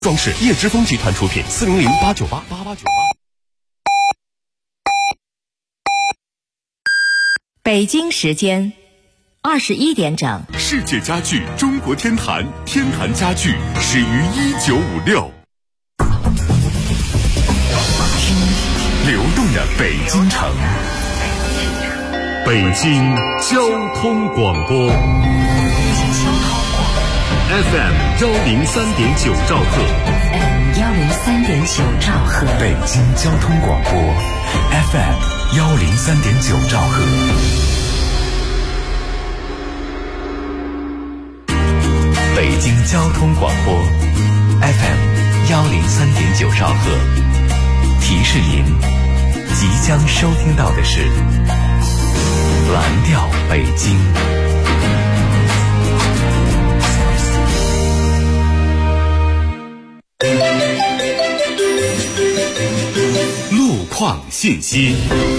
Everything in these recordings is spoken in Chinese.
装饰叶之峰集团出品，400-898-8898。 北京时间21点整。 世界家具中国天坛，天坛家具始于1956。听流动的北京城，北京交通广播 FM 103.9兆赫 103.9兆赫， 北京交通广播 FM 103.9兆赫。北京交通广播 FM 103.9兆赫，提示您即将收听到的是蓝调北京。路况信息。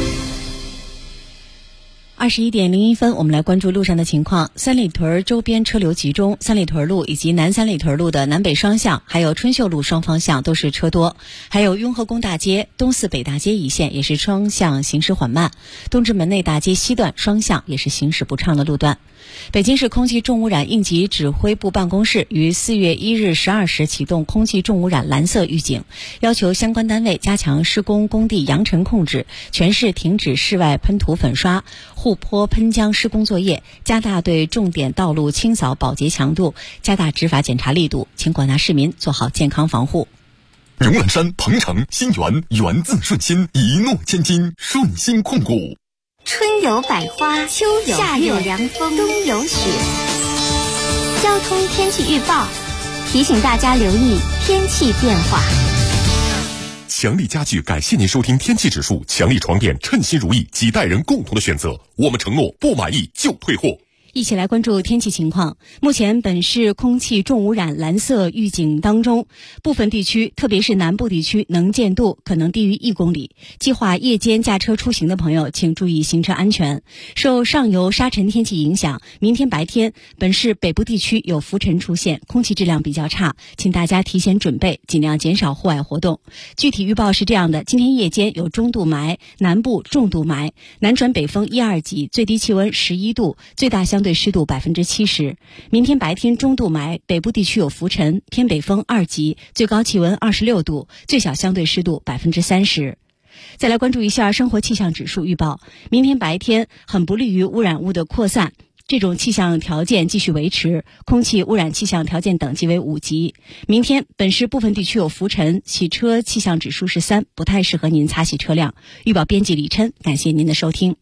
21:01，我们来关注路上的情况。三里屯周边车流集中，三里屯路以及南三里屯路的南北双向，还有春秀路双方向都是车多。还有雍和宫大街、东四北大街一线也是双向行驶缓慢，东直门内大街西段双向也是行驶不畅的路段。北京市空气重污染应急指挥部办公室于4月1日12时启动空气重污染蓝色预警，要求相关单位加强施工工地扬尘控制，全市停止室外喷涂粉刷、护坡喷浆施工作业，加大对重点道路清扫保洁强度，加大执法检查力度，请广大市民做好健康防护。 永远山、鹏城、新源，源自顺心，一诺千金，顺心控股。 春有百花，秋有夏有凉风，冬有雪。交通天气预报提醒大家留意天气变化。 强力家具感谢您收听天气指数，强力床垫称心如意，几代人共同的选择。我们承诺不满意就退货。 一起来关注天气情况。目前本市空气重污染蓝色预警当中，部分地区特别是南部地区能见度可能低于1公里，计划夜间驾车出行的朋友请注意行车安全。受上游沙尘天气影响，明天白天本市北部地区有浮尘出现，空气质量比较差，请大家提前准备，尽量减少户外活动。具体预报是这样的：今天夜间有中度霾，南部重度霾，南转北风1、2级，最低气温11度，最大相对湿度70%。明天白天中度霾，北部地区有浮尘，偏北风2级，最高气温26度，最小相对湿度30%。再来关注一下生活气象指数预报，明天白天很不利于污染物的扩散，这种气象条件继续维持，空气污染气象条件等级为5级。明天本市部分地区有浮尘，洗车气象指数是3，不太适合您擦洗车辆。预报编辑李琛，感谢您的收听。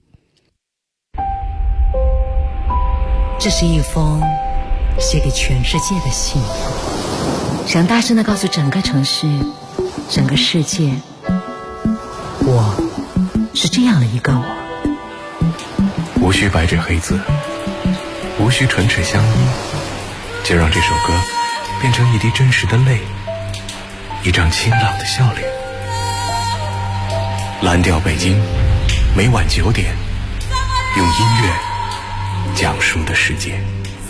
这是一封写给全世界的信，想大声地告诉整个城市、整个世界，我是这样的一个我。 无需白纸黑字，无需唇齿相依，就让这首歌变成一滴真实的泪，一张清朗的笑脸。蓝调北京，每晚9点，用音乐讲述的世界。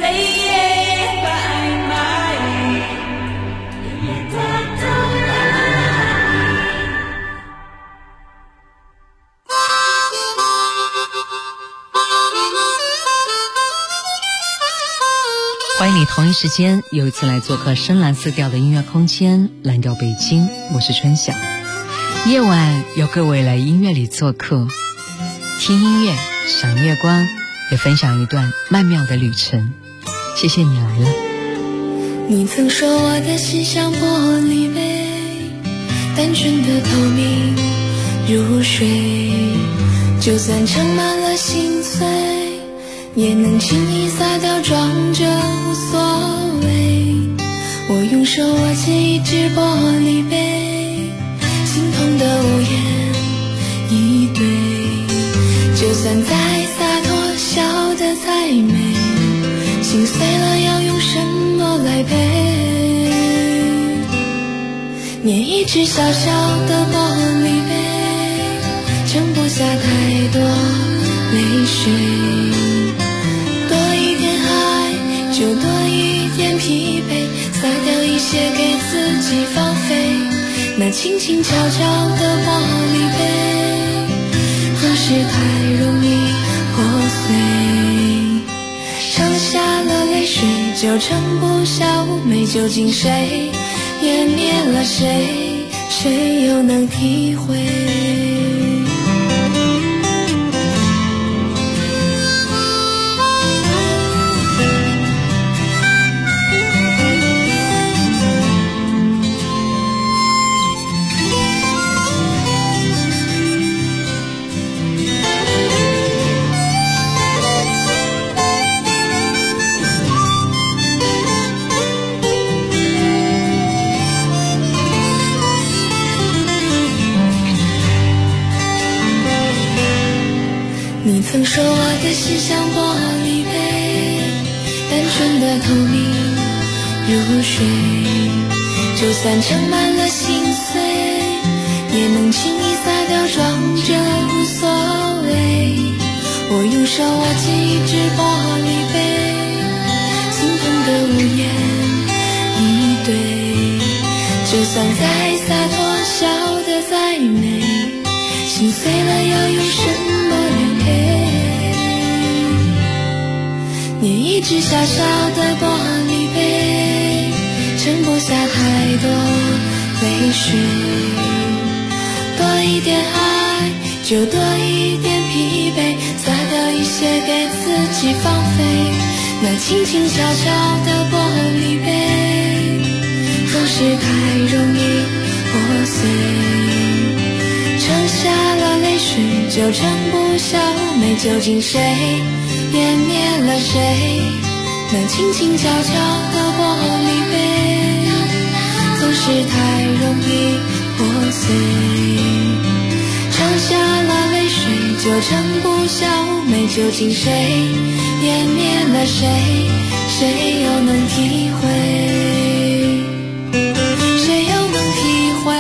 欢迎你同一时间又一次来做客深蓝色调的音乐空间蓝调北京，我是春晓。夜晚有各位来音乐里做客，听音乐赏月光，也分享一段曼妙的旅程。谢谢你来了。 你曾说我的心像玻璃杯，单纯的透明如水，就算盛满了心碎，也能轻易洒掉，装着无所谓。我用手握起一只玻璃杯，心痛的无言以对，就算再洒脱，笑得再美，心碎了要用什么来陪？捏一只小小的玻璃杯，盛不下太多泪水，多一点爱就多一点疲惫，洒掉一些些给自己放飞，那轻轻悄悄的玻璃杯，总是太容易破碎。剩下了泪水就盛不下妩媚，究竟谁湮灭了谁，谁又能体会？你曾说我的心像玻璃杯，单纯的透明如水，就算盛满了心碎，也能轻易洒掉，装着无所谓。我用手握紧一只玻璃杯，心痛的无言以对，就算再洒脱，笑得再美，心碎了要用什么来陪？捏一只小小的玻璃杯，盛不下太多泪水，多一点爱就多一点疲惫，洒掉一些给自己放飞，那轻轻悄悄的玻璃杯，总是太容易破碎。剩下了泪水就盛不下妩媚，究竟谁湮灭了谁？那轻轻悄悄的玻璃杯，总是太容易破碎。剩下了泪水就盛不下妩媚，究竟谁湮灭了谁？谁又能体会？谁又能体会？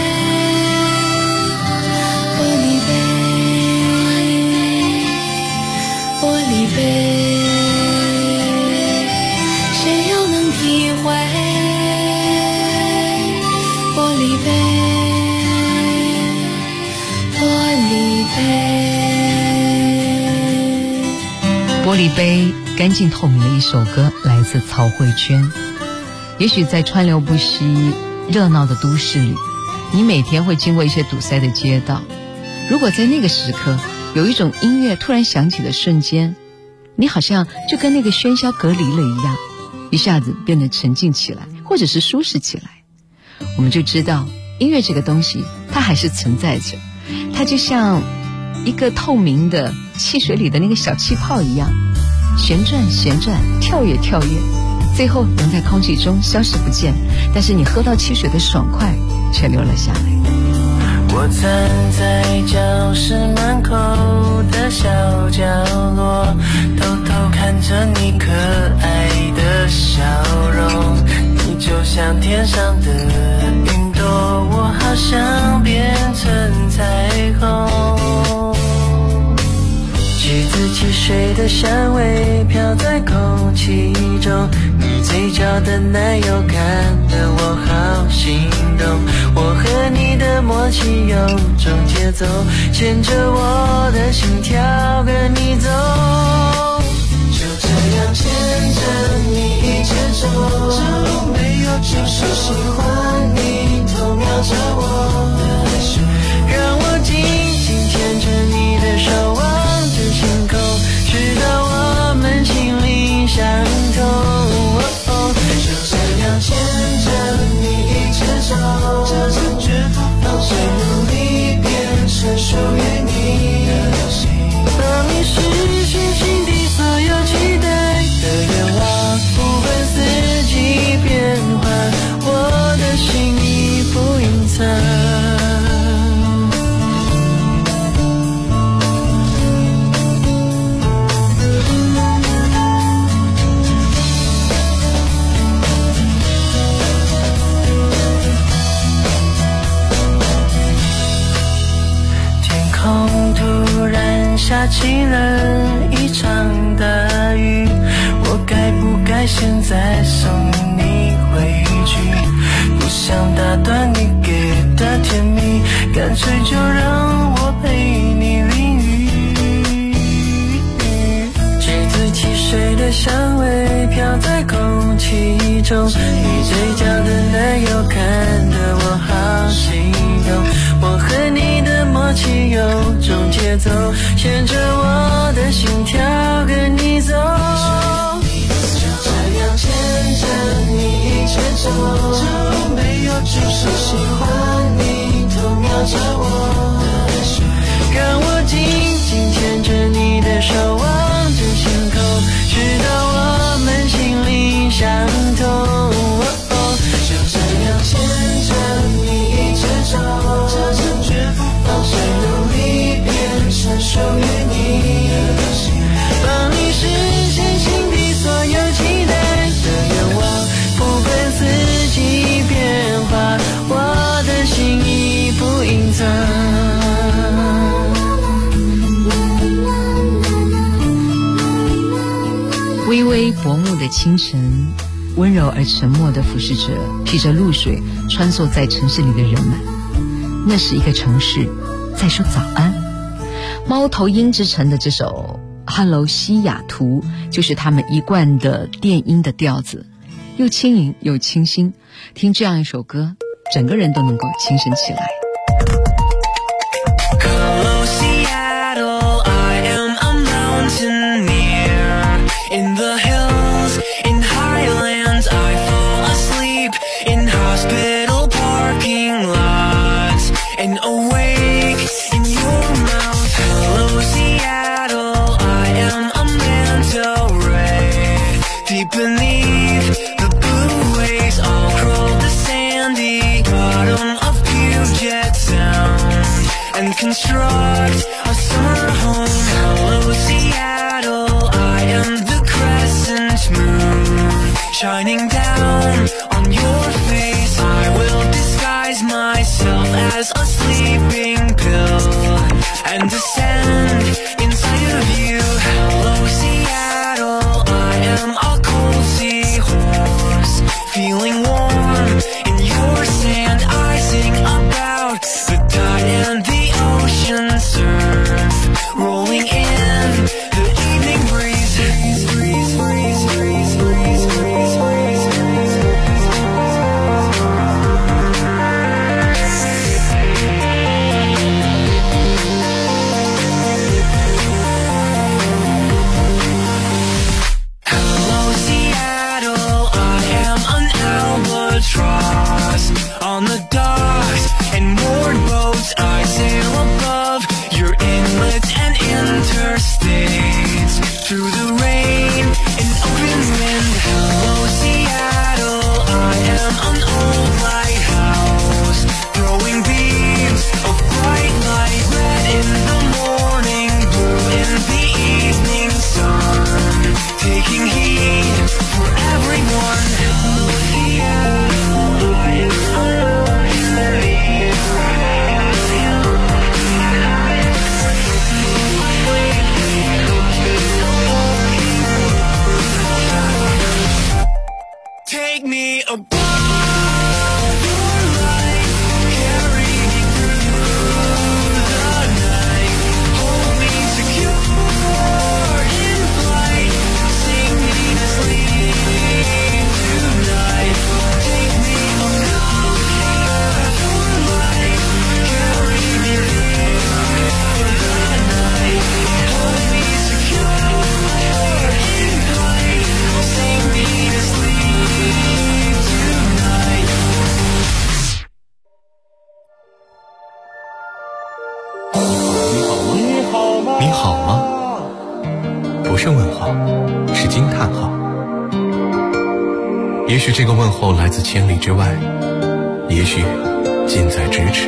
谁又能体会？玻璃杯，玻璃杯。 玻璃杯，干净透明的一首歌，来自曹慧娟。也许在川流不息、热闹的都市里，你每天会经过一些堵塞的街道。如果在那个时刻，有一种音乐突然响起的瞬间，你好像就跟那个喧嚣隔离了一样，一下子变得沉静起来，或者是舒适起来。我们就知道音乐这个东西它还是存在着，它就像一个透明的汽水里的那个小气泡一样，旋转旋转，跳跃跳跃，最后能在空气中消失不见，但是你喝到汽水的爽快却留了下来。 我站在教室门口的小角落，偷偷看着你可爱的笑容，你就像天上的云朵，我好想变成彩虹。橘子汽水的香味飘在空气中，你嘴角的奶油看得我好心动，我和你的默契有种节奏，牵着我的心跳跟你走，就这样牵着你一直走，这路没有就是喜欢你，偷瞄着我的手，让我紧紧牵着你的手，望着星空，直到我们心灵相通。就这样牵着你一直走，这次绝不放弃，努力变成属于你的心，帮你实现心底所有期待的愿望，不管四季变换，我的心已不隐藏。下起了一场大雨，我该不该现在送你回去？ 想打断你给的甜蜜，干脆就让我陪你淋雨。橘子汽水的香味飘在空气中，你嘴角的奶油看得我好心动，我和你的默契有种节奏，牵着我的心跳跟你走，就这样牵着你一直走，就没有只是喜欢你，偷瞄着我，让我紧紧牵着你的手，望着星空，直到我们心灵相通，就这样牵着你一直走，这次绝不放手，努力变成属于你，帮你实现心底所有期待的愿望，不管四季变化，我的心意不隐藏。 微微薄暮的清晨，温柔而沉默的俯视着披着露水穿梭在城市里的人们。那是一个城市在说早安。猫头鹰之城的这首 Hello 西雅图就是他们一贯的电音的调子，又轻盈又清新，听这样一首歌整个人都能够精神起来。 Hello Seattle, I am a mountaineer. In the hills, in highlands, I fall asleep in hospital parking lots and awake in your mouth. Hello Seattle, I am a manta ray. Deep beneath the blue waves, I'll crawl the sandy bottom of Puget Sound and construct a summer home. Hello Seattle, I am the crescent moon shining down on your face. I will disguise myself as a sleeping pill and descend inside of you. Hello Seattle, I am a cold seahorse feeling warm in your sand. I sing about the tide and the ocean surf rolling in the evening breeze. Hello Seattle, I am an albatross on the docks and moored boats. I sail above your inlets and interstates through the rain and open wind. Hello Seattle, I am an old lighthouse throwing beams of bright light, red in the morning, blue in the evening sun, taking heed for everyone. Hello Seattle, I am take me above your light, carry me through the night, hold me secure in flight, sing me to sleep tonight. Take me above your light, carry me through the night, hold me secure in flight, sing me to sleep tonight. 你好吗？不是问号，是惊叹号。也许这个问候来自千里之外，也许近在咫尺。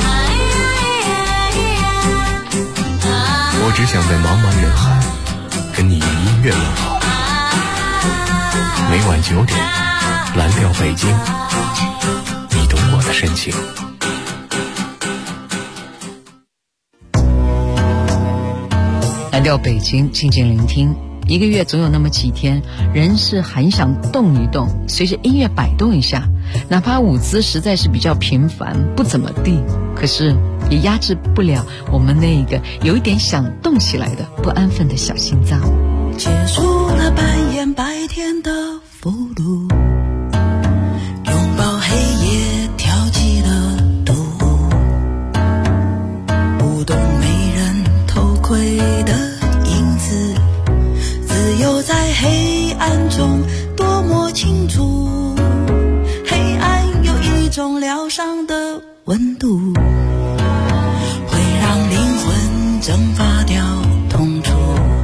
我只想在茫茫人海跟你以音乐问好。每晚9点，蓝调北京，你懂我的深情。 蓝调北京，静静聆听一个月总有那么几天，人是很想动一动，随着音乐摆动一下，哪怕舞姿实在是比较平凡，不怎么地，可是也压制不了我们那个有一点想动起来的不安分的小心脏。 结束了扮演白天的俘虏，拥抱黑夜，跳起了独舞，舞动没人偷窥的影子，自由在黑暗中多么清楚。黑暗有一种疗伤的温度，会让灵魂蒸发掉痛楚，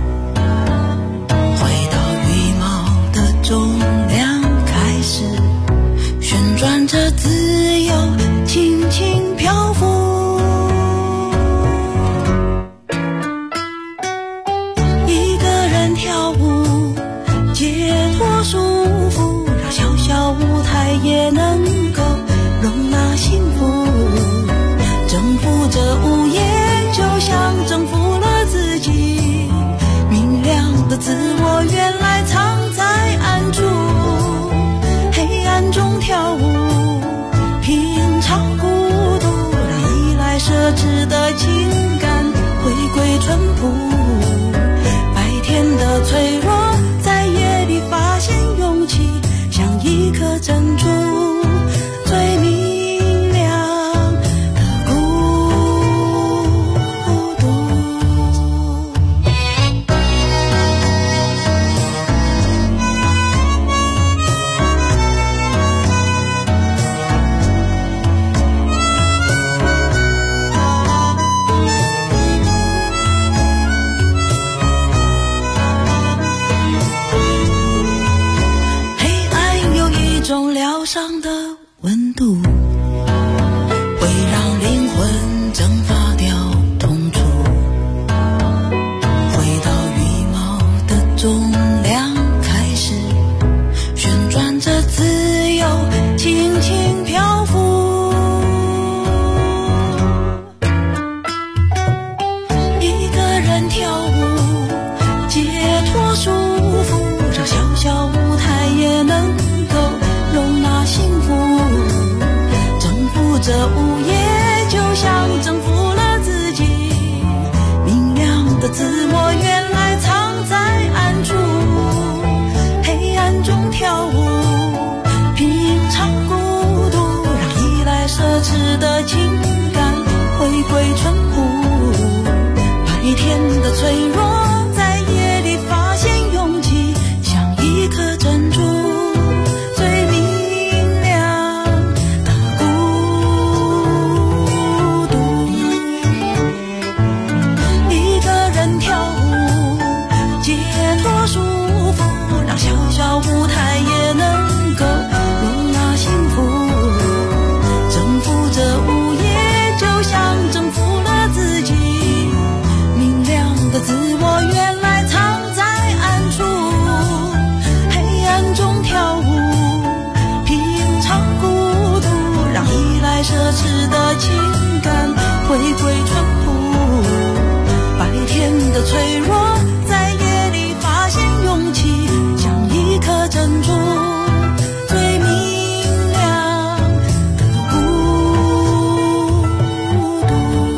回到羽毛的重量，开始旋转着自由，轻轻漂浮。一个人跳舞，解脱束缚，让小小舞台也能够容纳幸福。征服这午夜，就像征服了自己。明亮的自我原来藏在暗处，黑暗中跳舞，品尝孤独，让衣来奢侈的情感回归淳朴。白天的脆弱，在夜里发现勇气，像一颗珍珠，最明亮的孤独。黑暗有一种疗伤的温度，会让灵魂蒸发掉痛楚，回到羽毛的重量，开始旋转着自由，轻轻漂浮。一个人跳舞，解脱束缚，让小小舞台也能够容纳幸福。征服这午夜，就像征服了自己。明亮的自我原来藏在暗处，黑暗中跳舞，品尝孤独，让衣来奢侈的情感回归淳朴。白天的脆弱，在夜里发现勇气，像一颗珍珠，最明亮的孤独。一个人跳舞，解脱束缚，让小小舞台也能够容纳幸福。征服这午夜，就像征服了自己。明亮的自我原来藏在暗处，黑暗中跳舞，品尝孤独，让衣来奢侈的情感回归淳朴。白天的脆弱，在夜里发现勇气，像一颗珍珠，最明亮的孤独。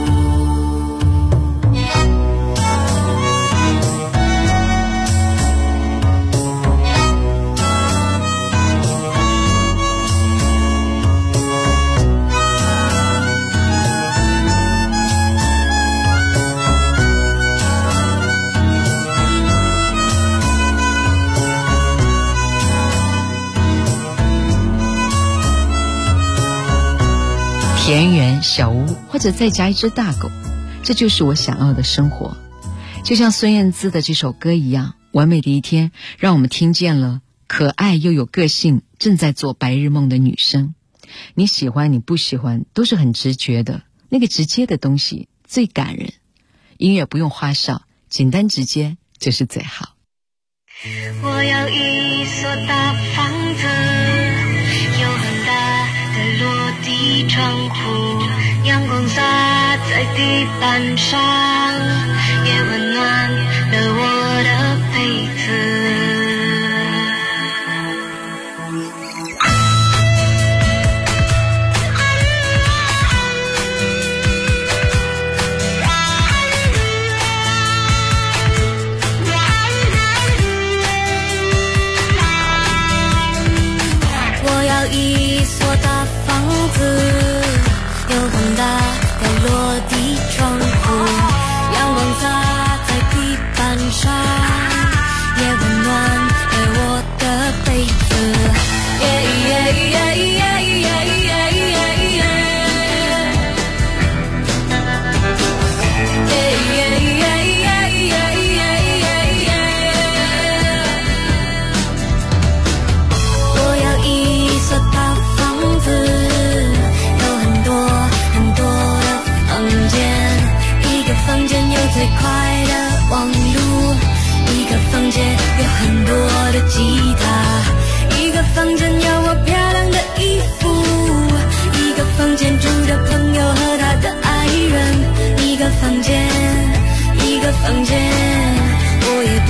田园小屋，或者再加一只大狗，这就是我想要的生活。就像孙燕姿的这首歌一样，完美的一天让我们听见了可爱又有个性，正在做白日梦的女生。你喜欢你不喜欢都是很直觉的，那个直接的东西最感人。音乐不用花哨，简单直接就是最好。 我要一所大房子，有很大的落地窗户，阳光洒在地板上，也温暖了我的被子。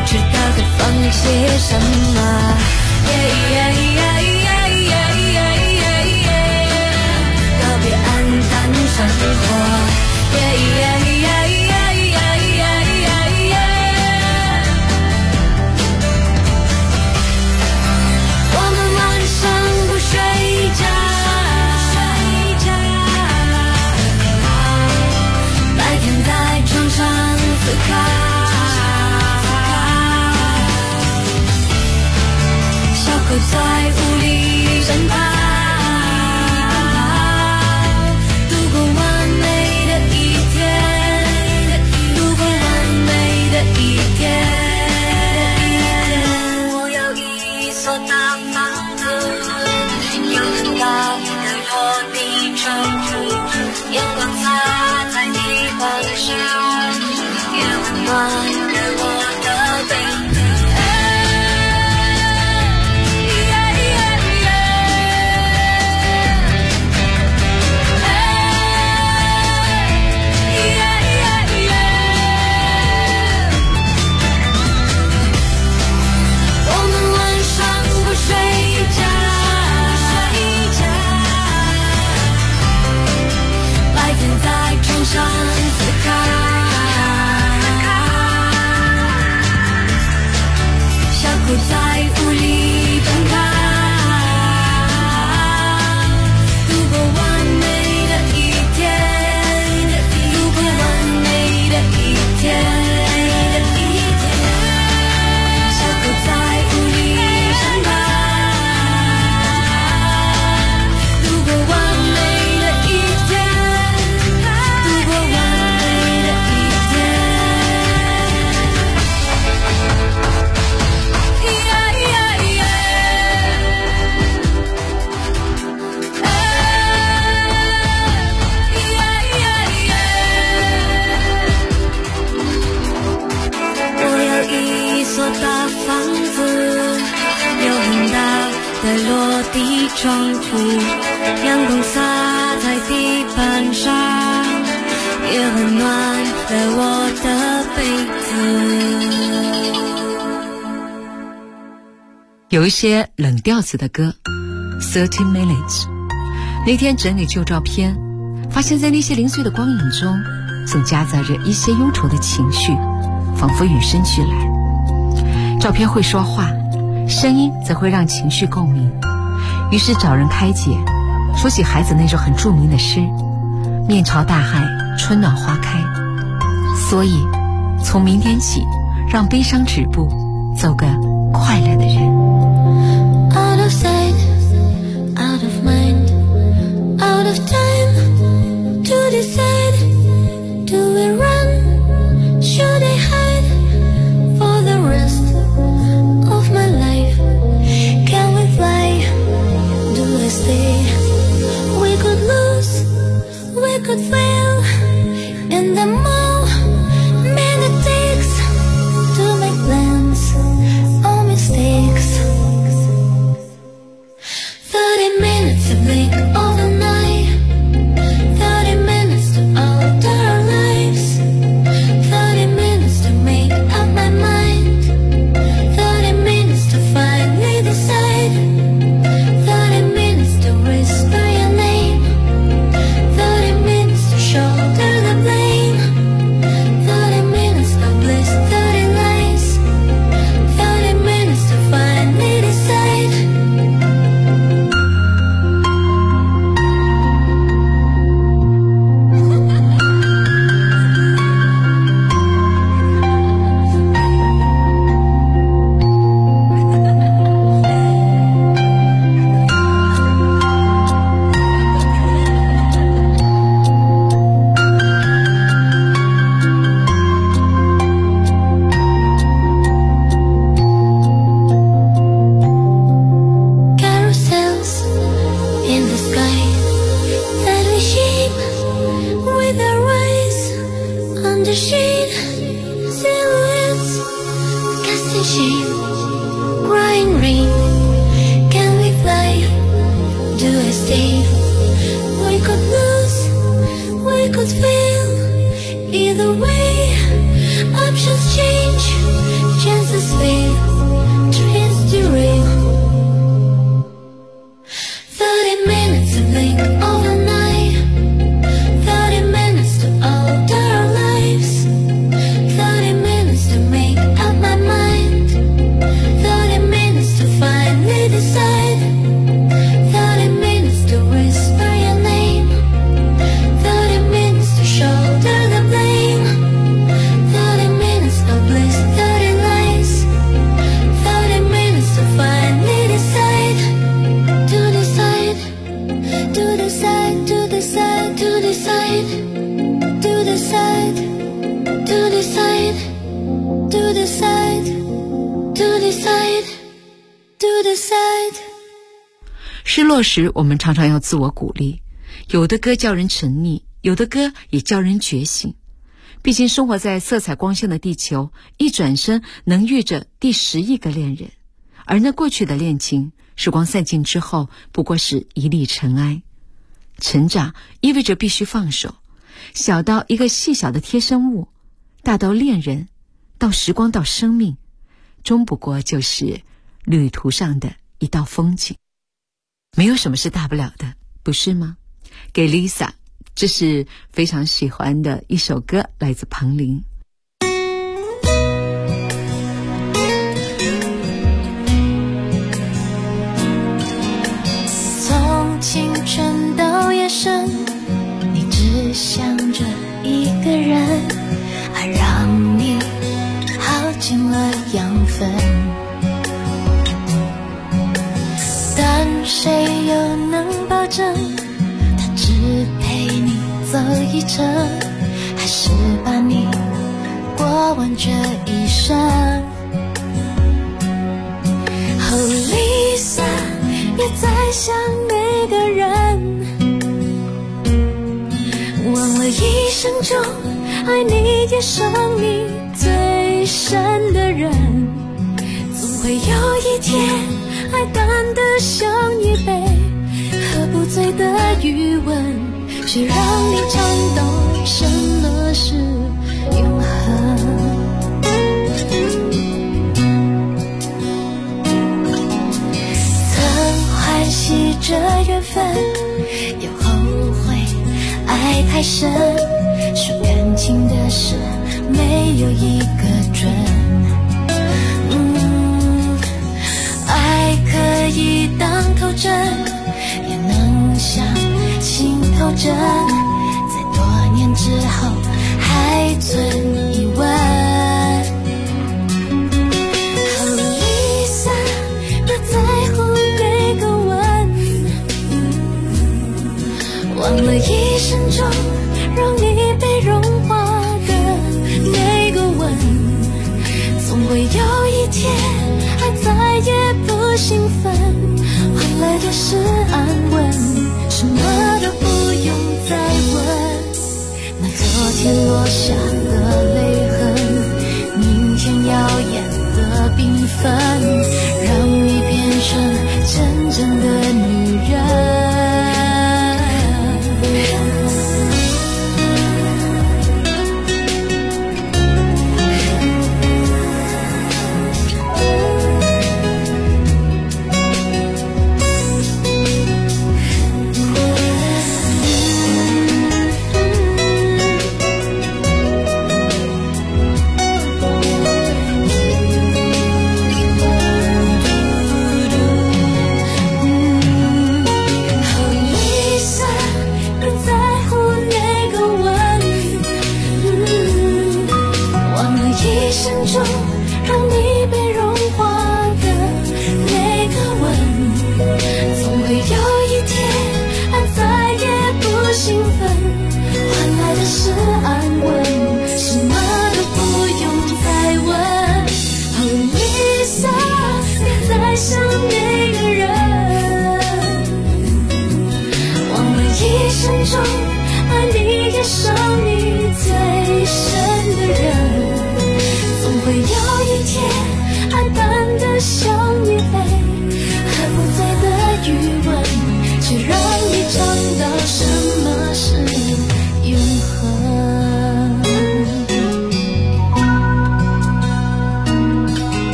知道该放些什么。告别黯淡生活。我们晚上不睡觉，白天在床上思考，小狗在屋里奔跑，度过完美的一天，度过完美的一天。我有一所大房子，有很大的落地窗户，阳光洒在地板上，也温暖了我的背子。上思考，小狗在屋里奔跑，度过完美的一天，度过完美的一天，小狗在屋里奔跑，度过完美的一天。大房子有很大的落地窗户，阳光洒在地板上，也温暖了我的被子。 有一些冷调子的歌 30 minutes。 那天整理旧照片，发现在那些零碎的光影中，总夹杂着一些忧愁的情绪，仿佛与生俱来。照片会说话，声音则会让情绪共鸣，于是找人开解，说起孩子那首很著名的诗：面朝大海，春暖花开。所以从明天起，让悲伤止步，走个快乐的人。 Out of sight, out of mind, out of time to decide. Do we run? Should I hide for the rest of my life? Can we fly? Do I stay? We could lose, we could fail, and the more it takes to make plans or mistakes. 30 minutes to blink overnight, 30 minutes to alter our lives, 30 minutes to make up my mind, 30 minutes to finally decide, 30 minutes to whisper your name, 30 minutes to Perceptions change, chances fade, dreams derail. 30 minutes to blink overnight, 30 minutes to alter our lives, 30 minutes to make up my mind, 30 minutes to finally decide, 30 minutes to whisper your name, 30 minutes to shoulder the blame, 30 minutes of bliss, 30 lies, 30 minutes to finally decide, to decide, to decide, to decide, to decide, to decide, to decide, to decide, to decide, to decide。 失落时，我们常常要自我鼓励，有的歌叫人沉溺，有的歌也叫人觉醒。毕竟生活在色彩光鲜的地球，一转身能遇着第10亿个恋人，而那过去的恋情，时光散尽之后，不过是一粒尘埃。成长意味着必须放手，小到一个细小的贴身物，大到恋人，到时光，到生命，终不过就是旅途上的一道风景。没有什么是大不了的，不是吗？给 Lisa， 这是非常喜欢的一首歌，来自庞玲。 从青春到夜深，你只想着一个人，爱让你耗尽了养分，但谁又能保证他只陪你走一程，还是把你过完这一生。Oh Lisa， 别再想那个人，忘了一生中爱你也伤你最深的人，总会有一天爱淡得像一杯喝不醉的余温，却让你尝到什么是永恒。曾欢喜这缘分，又后悔爱太深，说感情的事没有一个准，爱可以当头针，也能像心头针，在多年之后还存疑问。Oh Lisa， 别在乎那个吻，忘了一生中让你被融化的那个吻，总会有一天爱再也不兴奋，换来的是安稳，什么都不用再问。那昨天落下的泪痕，明天耀眼的缤纷，让你变成真正的女人。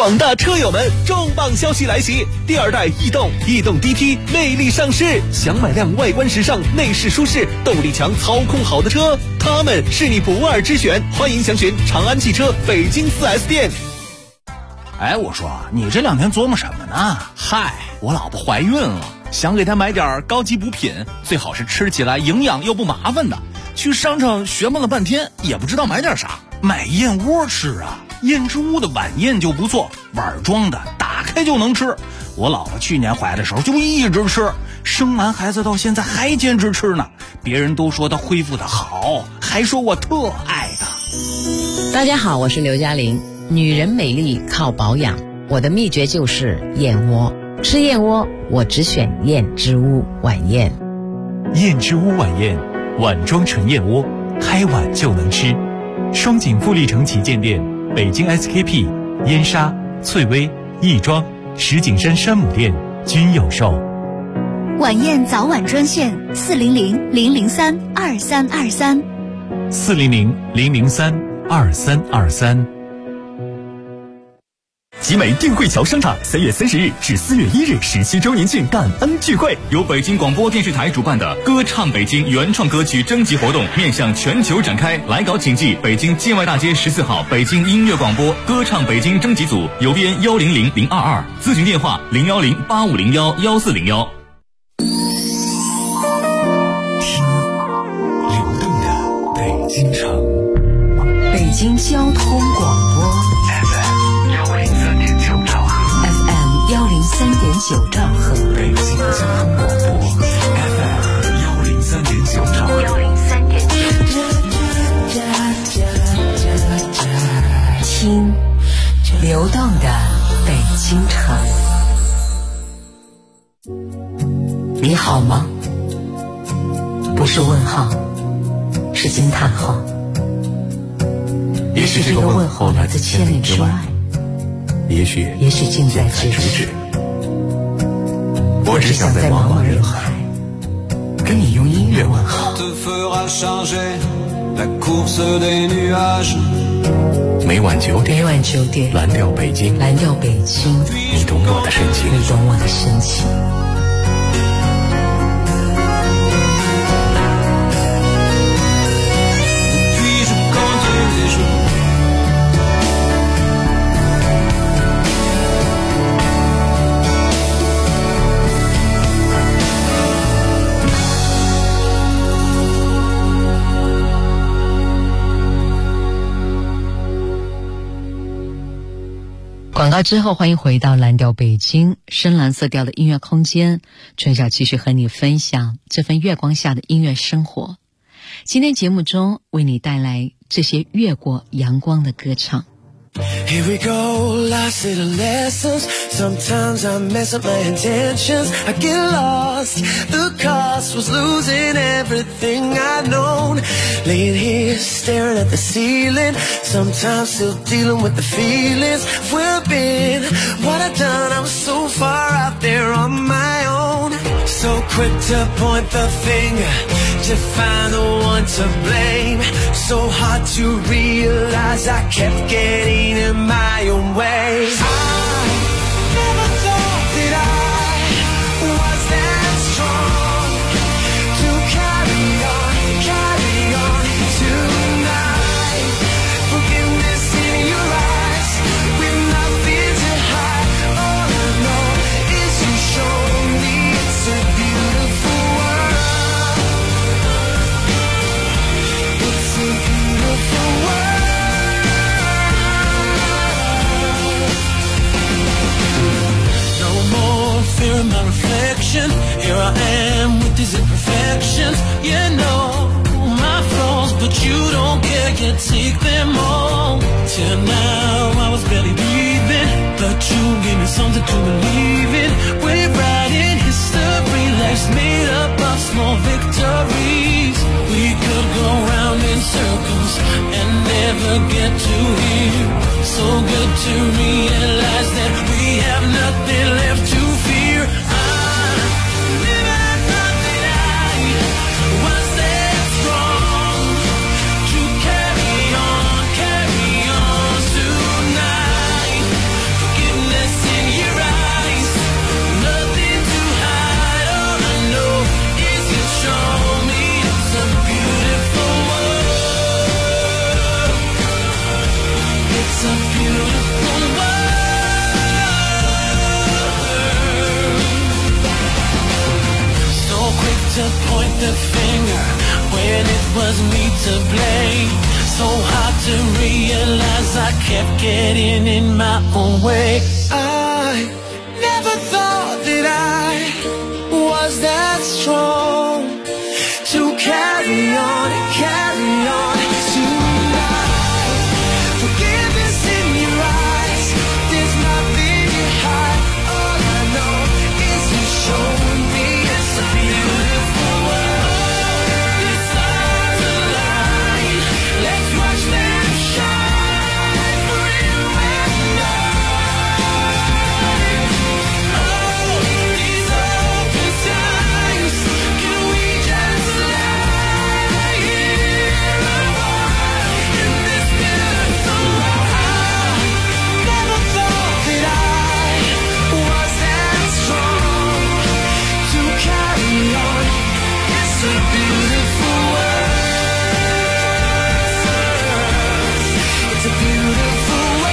广大车友们，重磅消息来袭！第二代逸动 DT 魅力上市，想买辆外观时尚、内饰舒适、动力强、操控好的车，它们是你不二之选。欢迎详询长安汽车北京4S店。 哎，我说你这2天琢磨什么呢？嗨，我老婆怀孕了，想给她买点高级补品，最好是吃起来营养又不麻烦的。去商场学摸了半天，也不知道买点啥，买燕窝吃啊。燕之屋的晚宴就不错，碗装的，打开就能吃。我老婆去年怀的时候就一直吃，生完孩子到现在还坚持吃呢。别人都说她恢复的好，还说我特爱她。 大家好，我是刘嘉玲。女人美丽靠保养，我的秘诀就是燕窝。吃燕窝，我只选燕之屋晚宴。 燕之屋晚宴，碗装纯燕窝，开碗就能吃。双井富力城旗舰店、北京 SKP、燕莎、翠微、亦庄、石景山山姆店均有售。 晚宴早晚专线400-003-2323 400-003-2323。 集美定慧桥商场3月30日至4月1日17周年庆感恩聚会，由北京广播电视台主办的歌唱北京原创歌曲征集活动面向全球展开，来稿请寄北京建外大街14号北京音乐广播歌唱北京征集组，邮编100022，咨询电话01085011401。 听流动的北京城， 北京交通广播 FM103.9兆赫 ，FM103.9兆赫， 北京交通广播 FM103.9兆赫 ，103.9。听流动的北京城。你好吗？不是问号，是惊叹号。 也许这个问候来自千里之外，也许近在咫尺。我只想在茫茫人海跟你用音乐问好。每晚9点，蓝调北京， 蓝调北京， 你懂我的深情， 你懂我的深情。广告之后，欢迎回到蓝调北京，深蓝色调的音乐空间，春晓继续和你分享这份月光下的音乐生活。今天节目中为你带来这些越过阳光的歌唱。 Here we go, lost in the lessons. Sometimes I mess up my intentions. I get lost. The cost was losing everything I'd known. Laying here, staring at the ceiling. Sometimes still dealing with the feelings of where I've been, what I've done. I was so far out there on my own. So quick to point the finger, to find the one to blame. So hard to realize I kept getting in my own way. I never thought that I was that strong to carry on tonight. Forgiveness in your eyes, with nothing to hide. All I know is you show me it's a beautiful world. It's a beautiful world. Fear my reflection. Here I am with these imperfections. You know my flaws, but you don't care. You take them all. Till now I was barely breathing, but you gave me something to believe in. We're writing history. Life's made up of small victories. We could go round in circles and never get to here. So good to realize that we have nothing left to fear. I never thought that I was that strong to carry on tonight. was me to blame. So hard to realize I kept getting in my own way. I never thought that I was that strong to carry on and carry on. Tonight, forgiveness in your eyes, there's nothing to hide. All I know is you're showing me it's a beautiful world. The stars align, let's watch them shine for you and I. Oh, these open times, can we just lie here a while in this beautiful world? I never thought that I was that strong to carry on. It's a beautiful world. It's a beautiful world.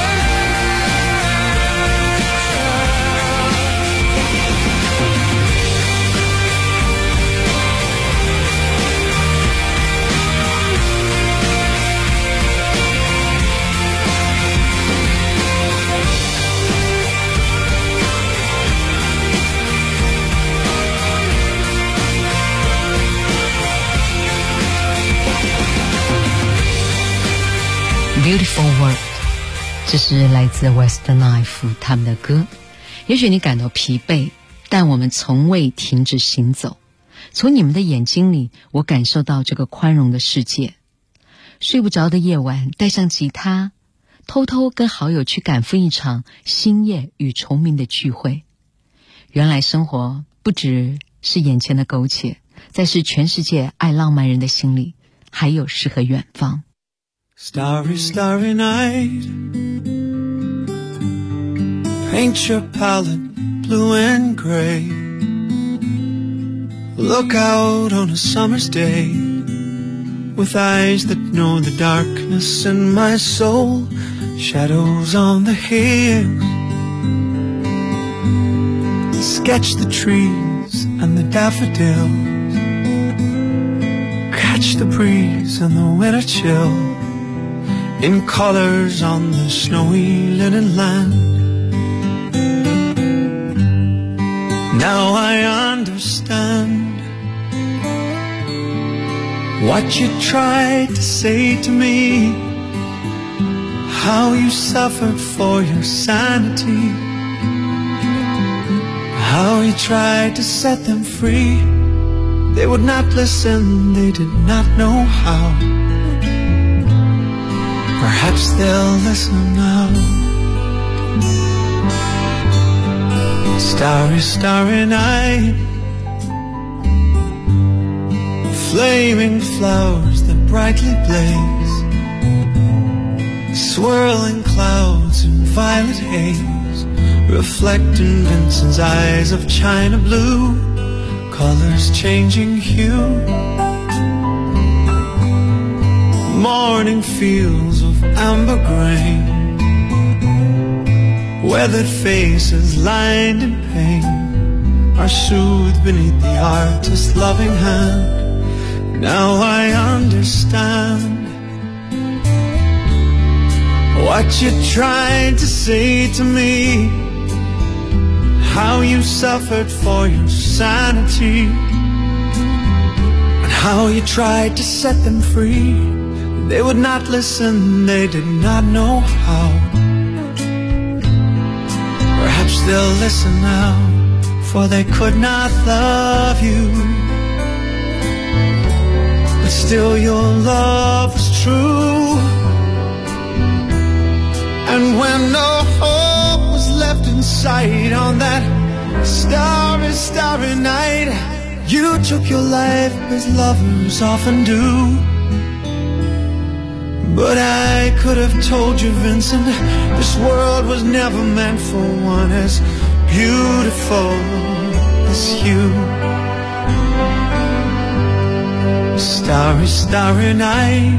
Beautiful World， 这是来自 Westlife 他们的歌。也许你感到疲惫，但我们从未停止行走。从你们的眼睛里，我感受到这个宽容的世界。睡不着的夜晚，带上吉他，偷偷跟好友去赶赴一场星夜与虫鸣的聚会。原来生活不只是眼前的苟且，在是全世界爱浪漫人的心里，还有诗和远方。 Starry, starry night, paint your palette blue and gray. Look out on a summer's day with eyes that know the darkness in my soul. Shadows on the hills, sketch the trees and the daffodils. Catch the breeze and the winter chill in colors on the snowy linen land. Now I understand what you tried to say to me, how you suffered for your sanity, how you tried to set them free. They would not listen, they did not know how. Perhaps they'll listen now. Starry, starry night, flaming flowers that brightly blaze, swirling clouds in violet haze, reflect in Vincent's eyes of china blue, colors changing hue. Morning fields of amber grain, weathered faces lined in pain, are soothed beneath the artist's loving hand. Now I understand what you tried to say to me, how you suffered for your sanity, and how you tried to set them free. They would not listen, they did not know how. Perhaps they'll listen now, for they could not love you, but still your love was true. And when no hope was left in sight on that starry, starry night, you took your life as lovers often do. But I could have told you, Vincent, this world was never meant for one as beautiful as you. Starry, starry night,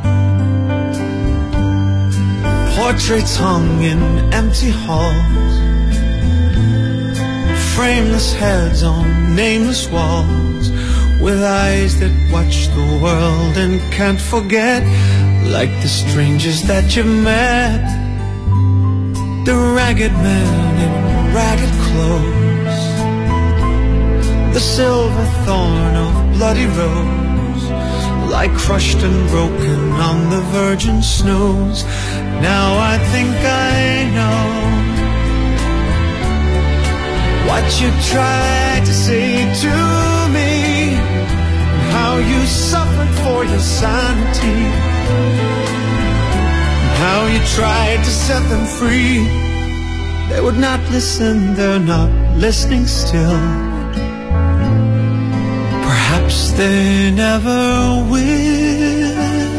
portraits hung in empty halls, frameless heads on nameless walls, with eyes that watch the world and can't forget, like the strangers that you met, the ragged man in ragged clothes, the silver thorn of bloody rose, lie crushed and broken on the virgin snows. Now I think I know what you tried to say to me, how you suffered for your sanity, how you tried to set them free. They would not listen, they're not listening still. Perhaps they never will.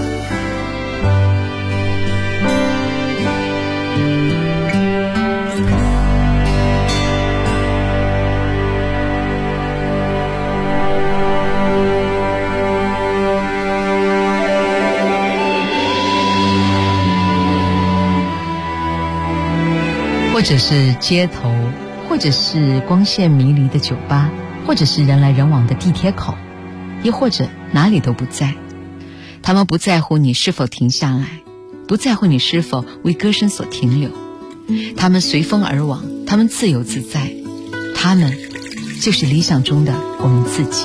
或者是街头，或者是光线迷离的酒吧，或者是人来人往的地铁口，又或者哪里都不在。他们不在乎你是否停下来，不在乎你是否为歌声所停留，他们随风而往，他们自由自在，他们就是理想中的我们自己。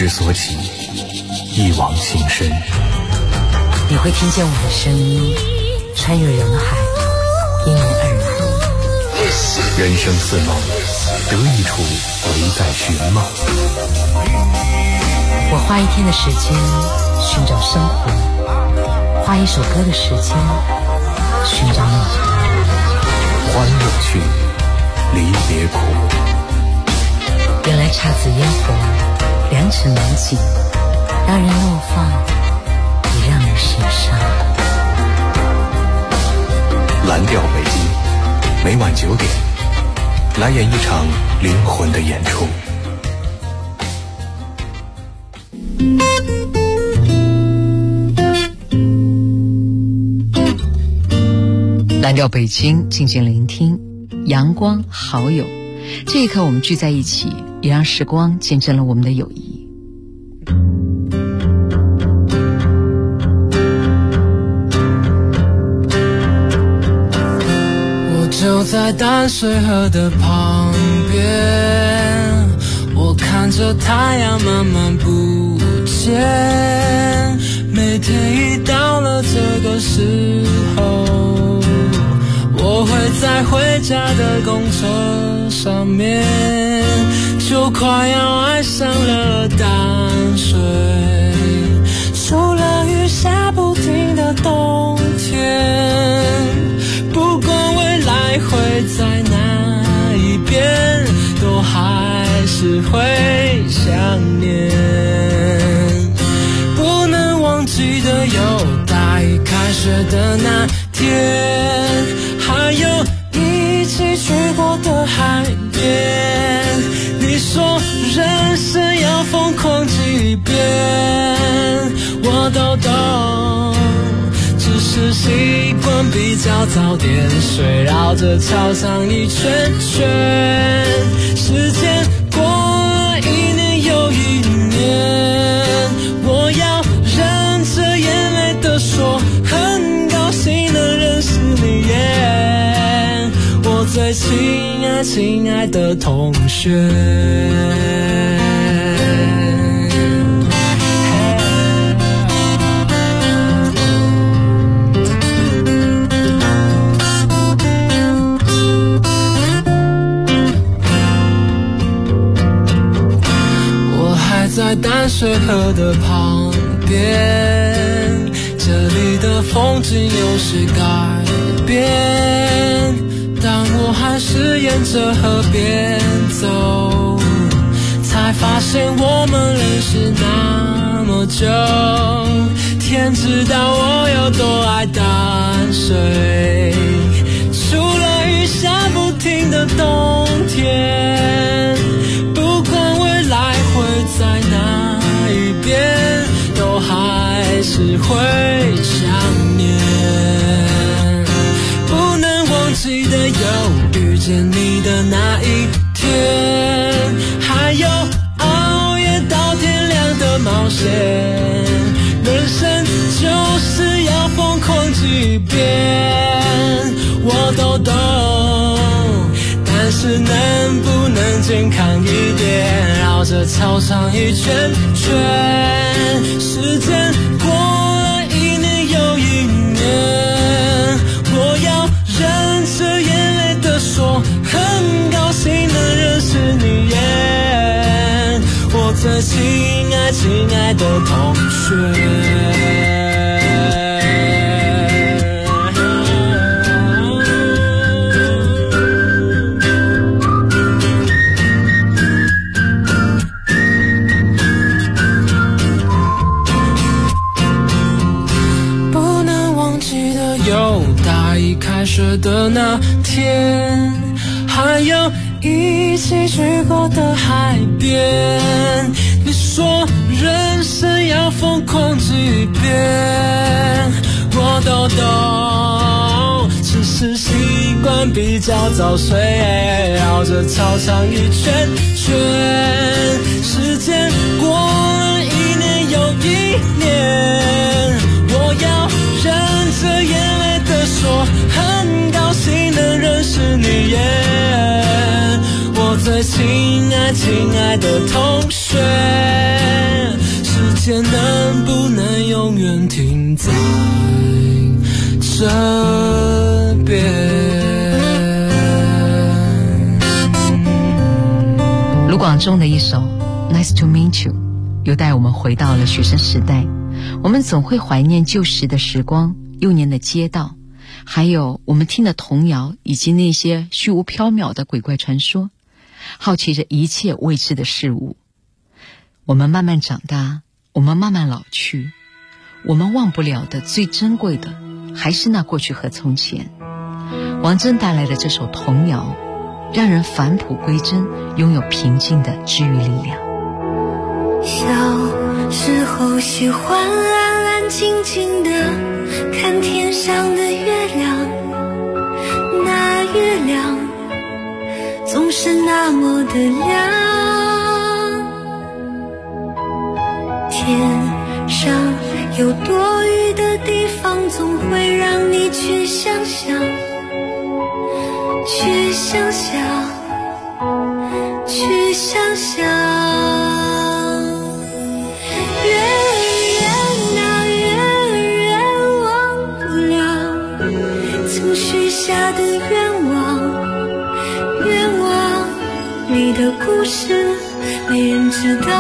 之所起，一往情深。 你会听见我的声音穿越人海，因你而来。 人生似梦，得一处唯在寻梦。 我花一天的时间寻找生活，花一首歌的时间寻找你。 欢乐去，离别苦。 原来姹紫嫣红，良辰美景，让人怒放，也让人心伤。 蓝调北京，每晚9点，来演一场灵魂的演出。 蓝调北京，静静聆听，阳光好友。这一刻我们聚在一起，也让时光见证了我们的友谊。 我就在淡水河的旁边，我看着太阳慢慢不见。每天一到了这个时候，我会在回家的公车上面，就快要爱上了淡水。除了雨下不停的冬天，不管未来会在哪一边，都还是会想念。不能忘记的有大一开学的那天，还有一起去过的海边。你说人生要疯狂几遍，我都懂，只是习惯比较早点睡，绕着操场一圈圈。时间过了一年又一年，我要忍着眼泪的说，很高兴能认识你耶，我最亲爱的同学。在淡水河的旁边，这里的风景有些改变。当我还是沿着河边走，才发现我们认识那么久。天知道我有多爱淡水，除了雨下不停的冬天，不管未来会在哪一边，都还是会想念。不能忘记的有遇见你的那一天，还有熬夜到天亮的冒险。人生就是要疯狂几遍，我都懂，但是能不能健康一点，绕着操场一圈圈。时间过了一年又一年，我要忍着眼泪的说，很高兴能认识你耶，我最亲爱的同学。开学的那天，还有一起去过的海边。你说人生要疯狂几遍，我都懂，只是习惯比较早睡，绕着操场一圈圈。时间过了一年又一年，我要忍着眼泪的说，很高兴能认识你耶，我最亲爱的同学。 线能不能永远停在这边。 卢广仲的一首 Nice to meet you 又带我们回到了学生时代，我们总会怀念旧时的时光，幼年的街道，还有我们听的童谣，以及那些虚无缥缈的鬼怪传说，好奇着一切未知的事物。我们慢慢长大，我们慢慢老去，我们忘不了的最珍贵的还是那过去和从前。王铮带来的这首童谣让人返璞归真，拥有平静的治愈力量。 小时候喜欢安安静静的看天上的月亮，那月亮总是那么的亮，天上有多余的地方总会让你去想想，去想想，去想想。远远啊远远忘不了曾许下的愿望，愿望你的故事没人知道。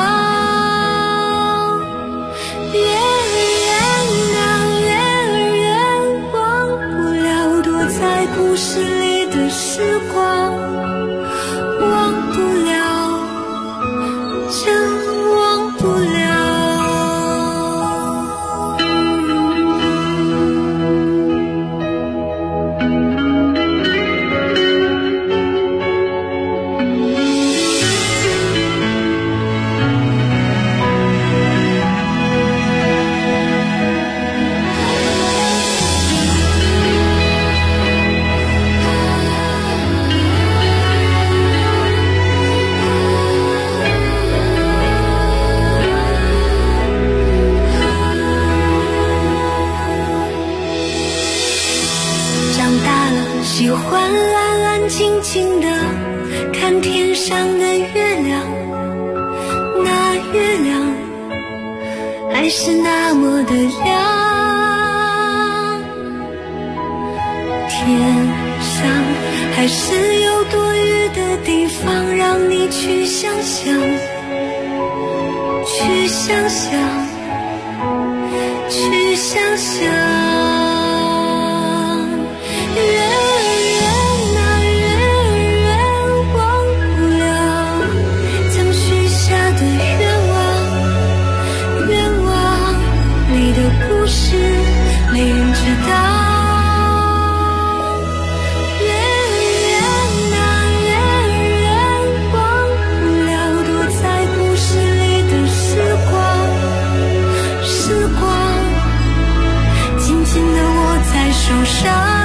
远远啊远远忘不了躲在故事里的时光，忘不了，真忘不了。喜欢安安静静的看天上的月亮，那月亮还是那么的亮，天上还是有多余的地方让你去想想，去想想，去想想。没人知道，远远啊远远忘不了躲在故事里的时光，时光紧紧地握在手上。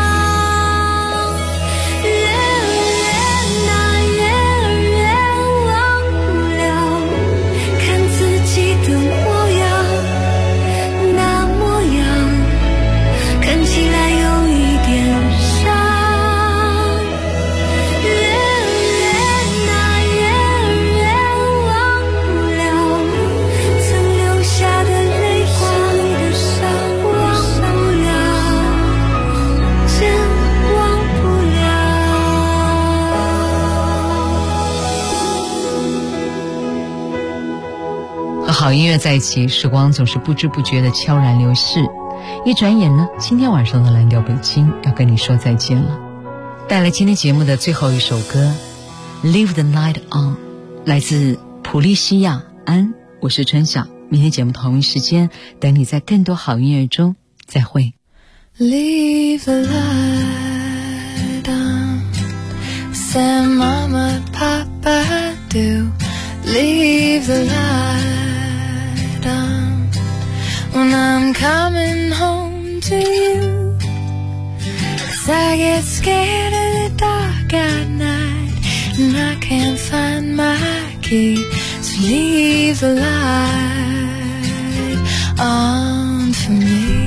好音乐在一起，时光总是不知不觉的悄然流逝，一转眼呢，今天晚上的蓝调北京要跟你说再见了。带来今天节目的最后一首歌 Leave the Night On， 来自普利西亚安，我是春晓，明天节目同一时间等你在更多好音乐中再会。 Leave the light on, say mama papa do, leave the light on when I'm coming home to you, 'cause I get scared of the dark at night and I can't find my key, so leave the light on for me.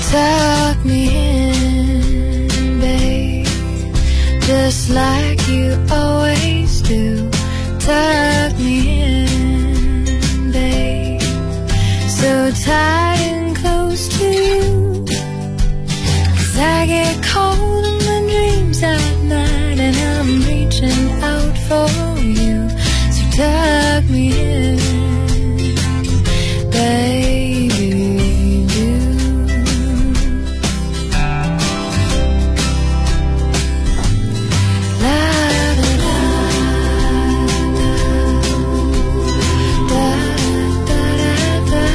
Tuck me in, babe, just like you tuck me in, babe, so tight and close to you. 'Cause I get cold in my dreams at night, and I'm reaching out for you. So tuck me in, baby, do. La da da da da da da.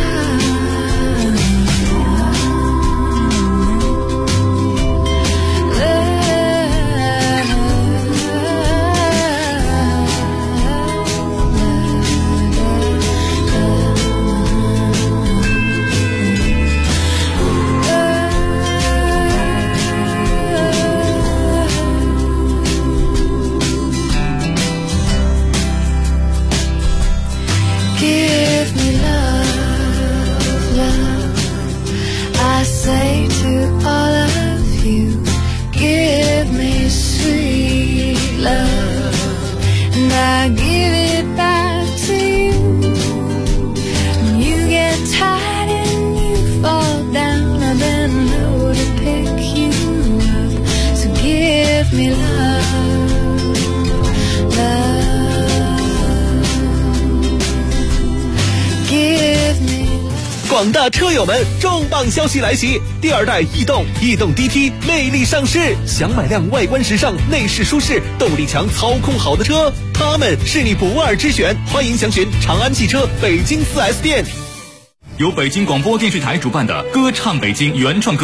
Give me love, love, I say to all of you. Give me sweet love, and I give it back to you. When you get tired and you fall down, I then know to pick you up. So give me love, love, give me. 广大车友们，重磅消息来袭！第二代逸动 DT 魅力上市，想买辆外观时尚、内饰舒适、动力强、操控好的车，它们是你不二之选。欢迎详询长安汽车北京4S店。 由北京广播电视台主办的歌唱北京原创歌